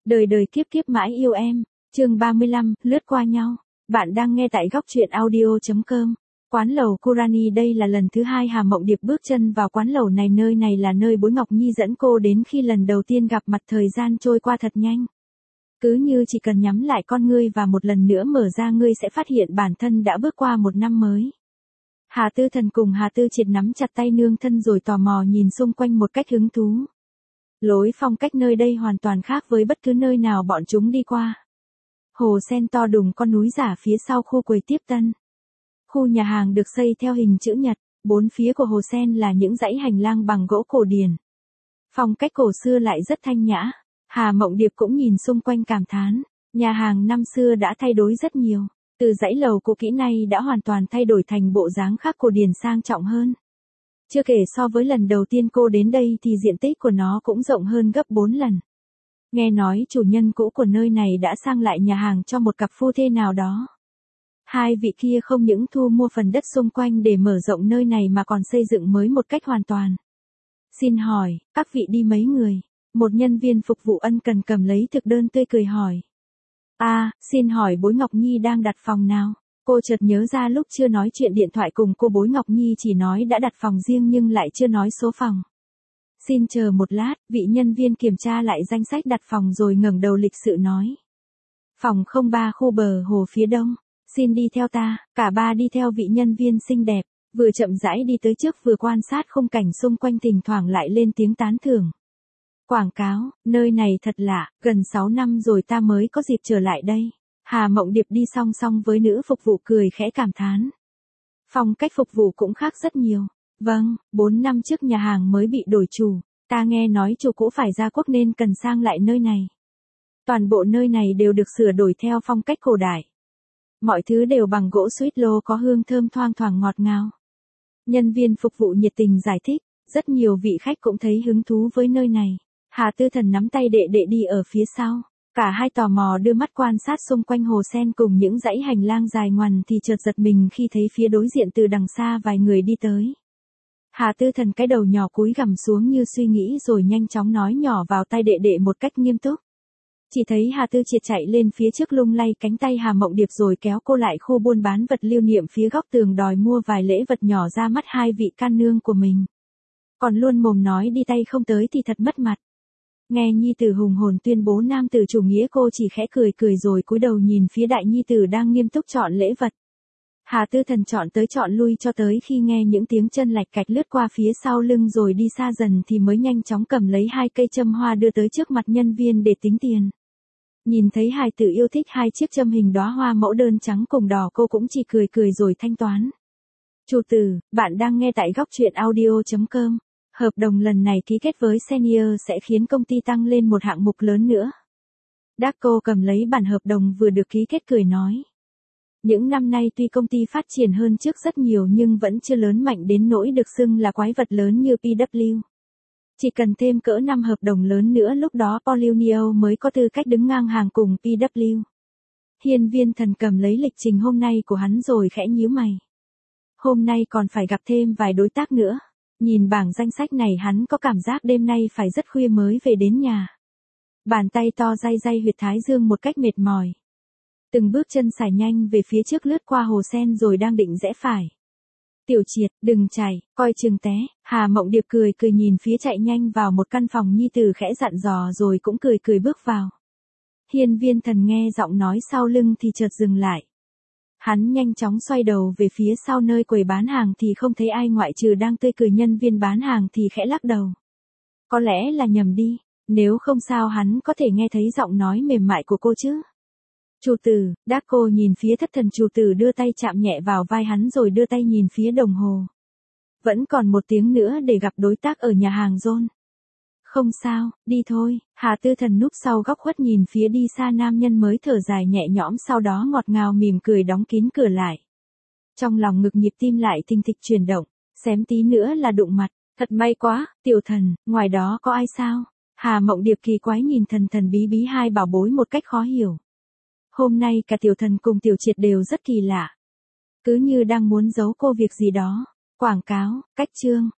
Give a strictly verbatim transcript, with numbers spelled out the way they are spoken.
Đời đời kiếp kiếp mãi yêu em, chương ba mươi lăm, lướt qua nhau. Bạn đang nghe tại góc truyện audio.com. Quán lẩu Kurani. Đây là lần thứ hai Hà Mộng Điệp bước chân vào quán lẩu này. Nơi này là nơi Bối Ngọc Nhi dẫn cô đến khi lần đầu tiên gặp mặt. Thời gian trôi qua thật nhanh. Cứ như chỉ cần nhắm lại con ngươi và một lần nữa mở ra, ngươi sẽ phát hiện bản thân đã bước qua một năm mới. Hà Tư Thần cùng Hà Tư Triệt nắm chặt tay nương thân rồi tò mò nhìn xung quanh một cách hứng thú. Lối phong cách nơi đây hoàn toàn khác với bất cứ nơi nào bọn chúng đi qua. Hồ sen to đùng con núi giả phía sau khu quầy tiếp tân. Khu nhà hàng được xây theo hình chữ nhật, bốn phía của hồ sen là những dãy hành lang bằng gỗ cổ điển. Phong cách cổ xưa lại rất thanh nhã. Hà Mộng Điệp cũng nhìn xung quanh cảm thán, nhà hàng năm xưa đã thay đổi rất nhiều. Từ dãy lầu cũ kỹ này đã hoàn toàn thay đổi thành bộ dáng khác cổ điển sang trọng hơn. Chưa kể so với lần đầu tiên cô đến đây thì diện tích của nó cũng rộng hơn gấp bốn lần. Nghe nói chủ nhân cũ của nơi này đã sang lại nhà hàng cho một cặp phu thê nào đó. Hai vị kia không những thu mua phần đất xung quanh để mở rộng nơi này mà còn xây dựng mới một cách hoàn toàn. Xin hỏi, các vị đi mấy người? Một nhân viên phục vụ ân cần cầm lấy thực đơn tươi cười hỏi. À, xin hỏi Bối Ngọc Nhi đang đặt phòng nào? Cô chợt nhớ ra lúc chưa nói chuyện điện thoại cùng cô, Bối Ngọc Nhi chỉ nói đã đặt phòng riêng nhưng lại chưa nói số phòng. Xin chờ một lát, vị nhân viên kiểm tra lại danh sách đặt phòng rồi ngẩng đầu lịch sự nói. Phòng không ba khu bờ hồ phía đông, xin đi theo ta. Cả ba đi theo vị nhân viên xinh đẹp, vừa chậm rãi đi tới trước vừa quan sát khung cảnh xung quanh, thỉnh thoảng lại lên tiếng tán thưởng. Quảng cáo, nơi này thật lạ, gần sáu năm rồi ta mới có dịp trở lại đây. Hà Mộng Điệp đi song song với nữ phục vụ cười khẽ cảm thán. Phong cách phục vụ cũng khác rất nhiều. Vâng, bốn năm trước nhà hàng mới bị đổi chủ, ta nghe nói chủ cũ phải ra quốc nên cần sang lại nơi này. Toàn bộ nơi này đều được sửa đổi theo phong cách cổ đại. Mọi thứ đều bằng gỗ suýt lô có hương thơm thoang thoảng ngọt ngào. Nhân viên phục vụ nhiệt tình giải thích, rất nhiều vị khách cũng thấy hứng thú với nơi này. Hà Tư Thần nắm tay đệ đệ đi ở phía sau. Cả hai tò mò đưa mắt quan sát xung quanh hồ sen cùng những dãy hành lang dài ngoằn thì chợt giật mình khi thấy phía đối diện từ đằng xa vài người đi tới. Hà Tư Thần cái đầu nhỏ cúi gằm xuống như suy nghĩ rồi nhanh chóng nói nhỏ vào tai đệ đệ một cách nghiêm túc. Chỉ thấy Hà Tư Triệt chạy lên phía trước lung lay cánh tay Hà Mộng Điệp rồi kéo cô lại khu buôn bán vật lưu niệm phía góc tường đòi mua vài lễ vật nhỏ ra mắt hai vị can nương của mình. Còn luôn mồm nói đi tay không tới thì thật mất mặt. Nghe nhi tử hùng hồn tuyên bố nam tử chủ nghĩa, cô chỉ khẽ cười cười rồi cúi đầu nhìn phía đại nhi tử đang nghiêm túc chọn lễ vật. Hà Tư Thần chọn tới chọn lui cho tới khi nghe những tiếng chân lạch cạch lướt qua phía sau lưng rồi đi xa dần thì mới nhanh chóng cầm lấy hai cây châm hoa đưa tới trước mặt nhân viên để tính tiền. Nhìn thấy hài tử yêu thích hai chiếc châm hình đóa hoa mẫu đơn trắng cùng đỏ, cô cũng chỉ cười cười rồi thanh toán. Chủ tử, bạn đang nghe tại góc truyện audio.com. Hợp đồng lần này ký kết với Senior sẽ khiến công ty tăng lên một hạng mục lớn nữa. Daco cầm lấy bản hợp đồng vừa được ký kết cười nói. Những năm nay tuy công ty phát triển hơn trước rất nhiều nhưng vẫn chưa lớn mạnh đến nỗi được xưng là quái vật lớn như pê vê kép. Chỉ cần thêm cỡ năm hợp đồng lớn nữa lúc đó Paulunio mới có tư cách đứng ngang hàng cùng pê vê kép. Hiên Viên Thần cầm lấy lịch trình hôm nay của hắn rồi khẽ nhíu mày. Hôm nay còn phải gặp thêm vài đối tác nữa. Nhìn bảng danh sách này hắn có cảm giác đêm nay phải rất khuya mới về đến nhà. Bàn tay to day day huyệt thái dương một cách mệt mỏi. Từng bước chân sải nhanh về phía trước lướt qua hồ sen rồi đang định rẽ phải. Tiểu Triệt, đừng chạy, coi chừng té. Hà Mộng Điệp cười cười nhìn phía chạy nhanh vào một căn phòng nhi tử khẽ dặn dò rồi cũng cười cười bước vào. Hiên Viên Thần nghe giọng nói sau lưng thì chợt dừng lại. Hắn nhanh chóng xoay đầu về phía sau nơi quầy bán hàng thì không thấy ai ngoại trừ đang tươi cười nhân viên bán hàng thì khẽ lắc đầu. Có lẽ là nhầm đi, nếu không sao hắn có thể nghe thấy giọng nói mềm mại của cô chứ. Chủ tử, Daco nhìn phía thất thần chủ tử đưa tay chạm nhẹ vào vai hắn rồi đưa tay nhìn phía đồng hồ. Vẫn còn một tiếng nữa để gặp đối tác ở nhà hàng John. Không sao, đi thôi. Hà Tư Thần núp sau góc khuất nhìn phía đi xa nam nhân mới thở dài nhẹ nhõm, sau đó ngọt ngào mỉm cười đóng kín cửa lại. Trong lòng ngực nhịp tim lại thình thịch chuyển động, xém tí nữa là đụng mặt. Thật may quá, Tiểu Thần, ngoài đó có ai sao? Hà Mộng Điệp kỳ quái nhìn thần thần bí bí hai bảo bối một cách khó hiểu. Hôm nay cả Tiểu Thần cùng Tiểu Triệt đều rất kỳ lạ. Cứ như đang muốn giấu cô việc gì đó. Quảng cáo, cách chương,